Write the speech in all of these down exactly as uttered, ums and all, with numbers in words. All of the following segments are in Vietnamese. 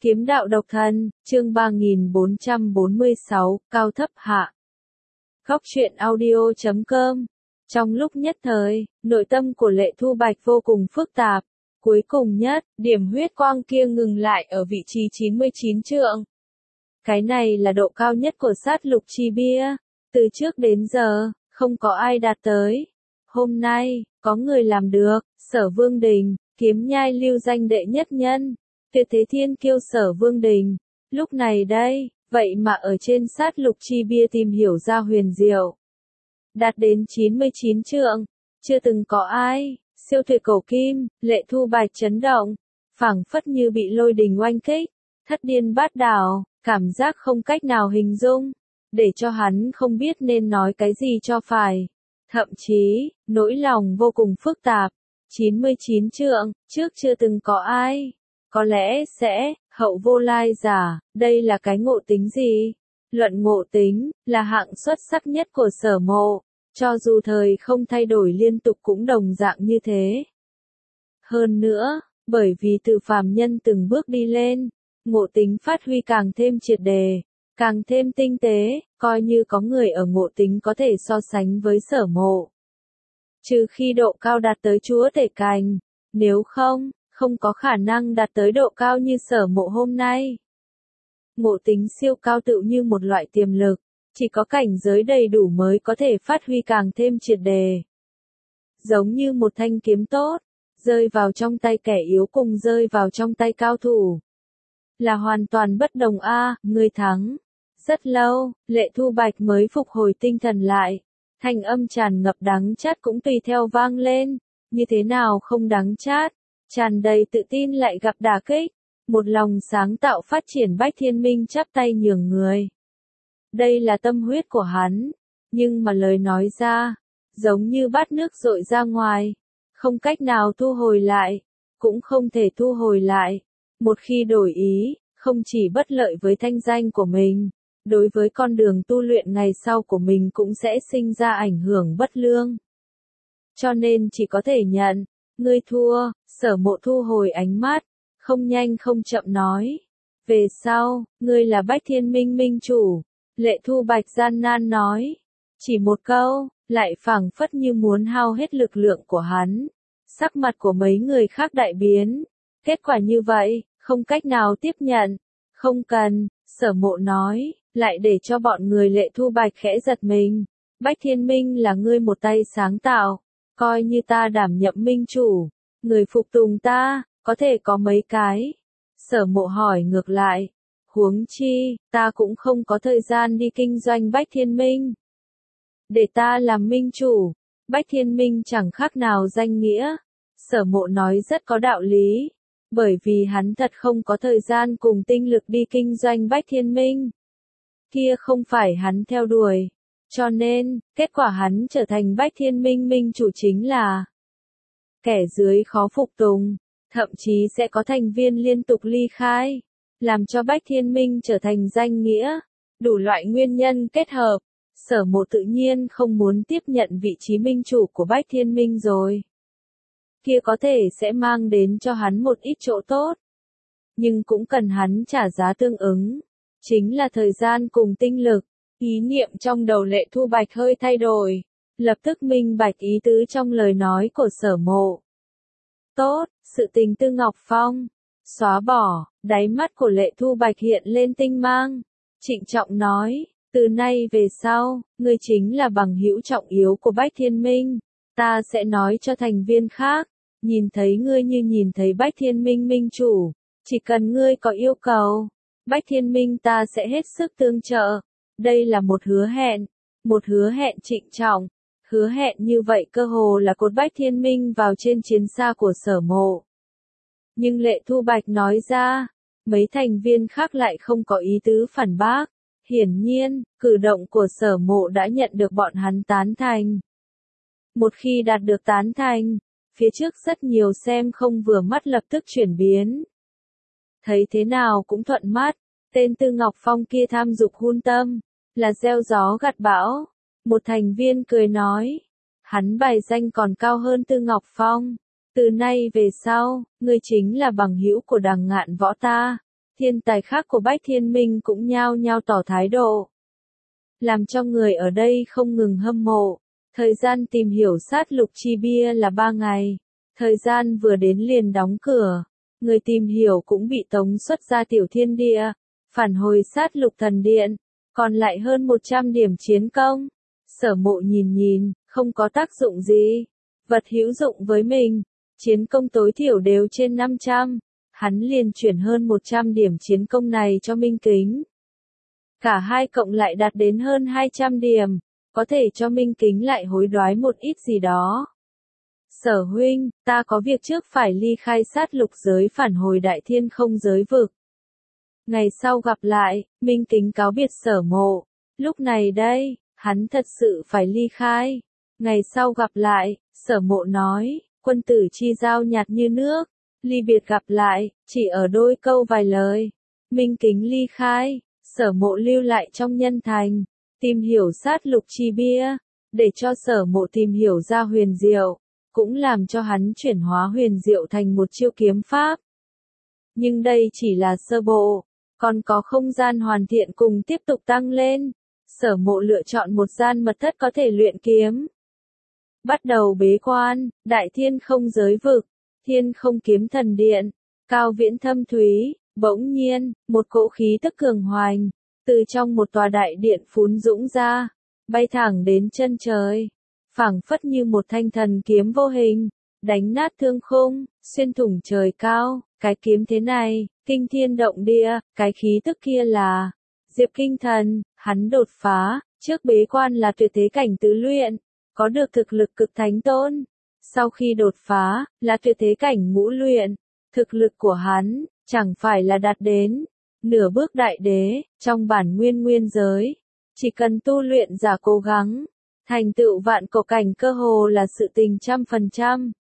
Kiếm đạo độc thân, chương ba nghìn bốn trăm bốn mươi sáu, cao thấp hạ. Góc truyện audio chấm com. Trong lúc nhất thời, nội tâm của Lệ Thu Bạch vô cùng phức tạp. Cuối cùng nhất, điểm huyết quang kia ngừng lại ở vị trí chín mươi chín trượng. Cái này là độ cao nhất của sát lục chi bia. Từ trước đến giờ, không có ai đạt tới. Hôm nay, có người làm được. Sở Vương Đình, kiếm nhai lưu danh đệ nhất nhân. Tuyệt thế thiên kiêu Sở Vương Đình. Lúc này đây, vậy mà ở trên sát lục chi bia tìm hiểu ra huyền diệu. Đạt đến chín mươi chín trượng. Chưa từng có ai. Siêu tuyệt cổ kim, Lệ Thu Bạch chấn động. Phảng phất như bị lôi đình oanh kích. Thất điên bát đảo, cảm giác không cách nào hình dung. Để cho hắn không biết nên nói cái gì cho phải. Thậm chí, nỗi lòng vô cùng phức tạp. chín mươi chín trượng, trước chưa từng có ai. Có lẽ sẽ, hậu vô lai giả, đây là cái ngộ tính gì? Luận ngộ tính, là hạng xuất sắc nhất của Sở Mộ. Cho dù thời không thay đổi liên tục cũng đồng dạng như thế. Hơn nữa, bởi vì từ phàm nhân từng bước đi lên, ngộ tính phát huy càng thêm triệt đề, càng thêm tinh tế, coi như có người ở ngộ tính có thể so sánh với Sở Mộ. Trừ khi độ cao đạt tới chúa tể cảnh, nếu không, không có khả năng đạt tới độ cao như Sở Mộ hôm nay. Ngộ tính siêu cao tựu như một loại tiềm lực, chỉ có cảnh giới đầy đủ mới có thể phát huy càng thêm triệt đề. Giống như một thanh kiếm tốt, rơi vào trong tay kẻ yếu cùng rơi vào trong tay cao thủ. Là hoàn toàn bất đồng a, à, người thắng. Rất lâu, Lệ Thu Bạch mới phục hồi tinh thần lại. Thanh âm tràn ngập đắng chát cũng tùy theo vang lên. Như thế nào không đắng chát, tràn đầy tự tin lại gặp đả kích. Một lòng sáng tạo phát triển Bách Thiên Minh chắp tay nhường người. Đây là tâm huyết của hắn, nhưng mà lời nói ra, giống như bát nước dội ra ngoài, không cách nào thu hồi lại, cũng không thể thu hồi lại. Một khi đổi ý, không chỉ bất lợi với thanh danh của mình, đối với con đường tu luyện ngày sau của mình cũng sẽ sinh ra ảnh hưởng bất lương. Cho nên chỉ có thể nhận, ngươi thua. Sở Mộ thu hồi ánh mắt, không nhanh không chậm nói. Về sau, ngươi là Bách Thiên Minh minh chủ. Lệ Thu Bạch gian nan nói. Chỉ một câu, lại phảng phất như muốn hao hết lực lượng của hắn. Sắc mặt của mấy người khác đại biến. Kết quả như vậy, không cách nào tiếp nhận. Không cần, Sở Mộ nói, lại để cho bọn người Lệ Thu Bạch khẽ giật mình. Bách Thiên Minh là ngươi một tay sáng tạo. Coi như ta đảm nhậm minh chủ. Người phục tùng ta, có thể có mấy cái? Sở Mộ hỏi ngược lại. Huống chi, ta cũng không có thời gian đi kinh doanh Bách Thiên Minh. Để ta làm minh chủ, Bách Thiên Minh chẳng khác nào danh nghĩa. Sở Mộ nói rất có đạo lý. Bởi vì hắn thật không có thời gian cùng tinh lực đi kinh doanh Bách Thiên Minh. Kia không phải hắn theo đuổi. Cho nên, kết quả hắn trở thành Bách Thiên Minh minh chủ chính là kẻ dưới khó phục tùng, thậm chí sẽ có thành viên liên tục ly khai, làm cho Bách Thiên Minh trở thành danh nghĩa. Đủ loại nguyên nhân kết hợp, Sở Mộ tự nhiên không muốn tiếp nhận vị trí minh chủ của Bách Thiên Minh rồi. Kia có thể sẽ mang đến cho hắn một ít chỗ tốt, nhưng cũng cần hắn trả giá tương ứng, chính là thời gian cùng tinh lực. Ý niệm trong đầu Lệ Thu Bạch hơi thay đổi, lập tức minh bạch ý tứ trong lời nói của Sở Mộ. Tốt, sự tình Tư Ngọc Phong, xóa bỏ. Đáy mắt của Lệ Thu Bạch hiện lên tinh mang, trịnh trọng nói, từ nay về sau, ngươi chính là bằng hữu trọng yếu của Bách Thiên Minh. Ta sẽ nói cho thành viên khác, nhìn thấy ngươi như nhìn thấy Bách Thiên Minh minh chủ, chỉ cần ngươi có yêu cầu, Bách Thiên Minh ta sẽ hết sức tương trợ. Đây là một hứa hẹn, một hứa hẹn trịnh trọng. Hứa hẹn như vậy cơ hồ là cột Bách Thiên Minh vào trên chiến xa của Sở Mộ. Nhưng Lệ Thu Bạch nói ra, mấy thành viên khác lại không có ý tứ phản bác. Hiển nhiên, cử động của Sở Mộ đã nhận được bọn hắn tán thành. Một khi đạt được tán thành, phía trước rất nhiều xem không vừa mắt lập tức chuyển biến. Thấy thế nào cũng thuận mắt, tên Tư Ngọc Phong kia tham dục hun tâm, là gieo gió gặt bão. Một thành viên cười nói, hắn bài danh còn cao hơn Tư Ngọc Phong. Từ nay về sau, ngươi chính là bằng hữu của Đằng Ngạn Võ ta. thiên tài khác của Bách Thiên Minh cũng nhao nhao tỏ thái độ. Làm cho người ở đây không ngừng hâm mộ. Thời gian tìm hiểu sát lục chi bia là ba ngày. Thời gian vừa đến liền đóng cửa. Người tìm hiểu cũng bị tống xuất ra tiểu thiên địa. Phản hồi sát lục thần điện. Còn lại hơn một trăm điểm chiến công. Sở Mộ nhìn nhìn, không có tác dụng gì. Vật hữu dụng với mình. Chiến công tối thiểu đều trên năm trăm. Hắn liền chuyển hơn một trăm điểm chiến công này cho Minh Kính. Cả hai cộng lại đạt đến hơn hai trăm điểm. Có thể cho Minh Kính lại hối đoái một ít gì đó. Sở huynh, ta có việc trước phải ly khai sát lục giới phản hồi đại thiên không giới vực. Ngày sau gặp lại, Minh Kính cáo biệt Sở Mộ. Lúc này đây, hắn thật sự phải ly khai. Ngày sau gặp lại, Sở Mộ nói, quân tử chi giao nhạt như nước. Ly biệt gặp lại, chỉ ở đôi câu vài lời. Minh Kính ly khai, Sở Mộ lưu lại trong nhân thành. Tìm hiểu sát lục chi bia, để cho Sở Mộ tìm hiểu ra huyền diệu, cũng làm cho hắn chuyển hóa huyền diệu thành một chiêu kiếm pháp. Nhưng đây chỉ là sơ bộ, còn có không gian hoàn thiện cùng tiếp tục tăng lên. Sở Mộ lựa chọn một gian mật thất có thể luyện kiếm. Bắt đầu bế quan, đại thiên không giới vực, thiên không kiếm thần điện, cao viễn thâm thúy, bỗng nhiên, một cỗ khí tức cường hoành. Từ trong một tòa đại điện phún dũng ra, bay thẳng đến chân trời, phảng phất như một thanh thần kiếm vô hình, đánh nát thương khung, xuyên thủng trời cao. Cái kiếm thế này, kinh thiên động địa, cái khí tức kia là Diệp Kinh Thần. Hắn đột phá, trước bế quan là tuyệt thế cảnh tứ luyện, có được thực lực cực thánh tôn. Sau khi đột phá, là tuyệt thế cảnh ngũ luyện, thực lực của hắn chẳng phải là đạt đến nửa bước đại đế. Trong bản nguyên nguyên giới, chỉ cần tu luyện giả cố gắng, thành tựu vạn cổ cảnh cơ hồ là sự tình trăm phần trăm.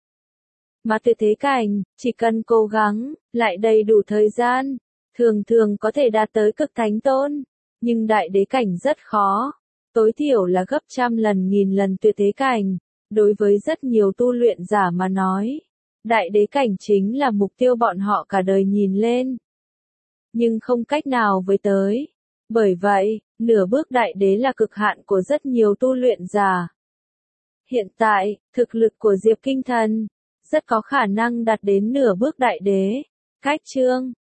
Mà tuyệt thế cảnh, chỉ cần cố gắng, lại đầy đủ thời gian, thường thường có thể đạt tới cực thánh tôn. Nhưng đại đế cảnh rất khó, tối thiểu là gấp trăm lần nghìn lần tuyệt thế cảnh. Đối với rất nhiều tu luyện giả mà nói, đại đế cảnh chính là mục tiêu bọn họ cả đời nhìn lên. Nhưng không cách nào với tới. Bởi vậy, nửa bước đại đế là cực hạn của rất nhiều tu luyện giả. Hiện tại, thực lực của Diệp Kinh Thần rất có khả năng đạt đến nửa bước đại đế. Cách chương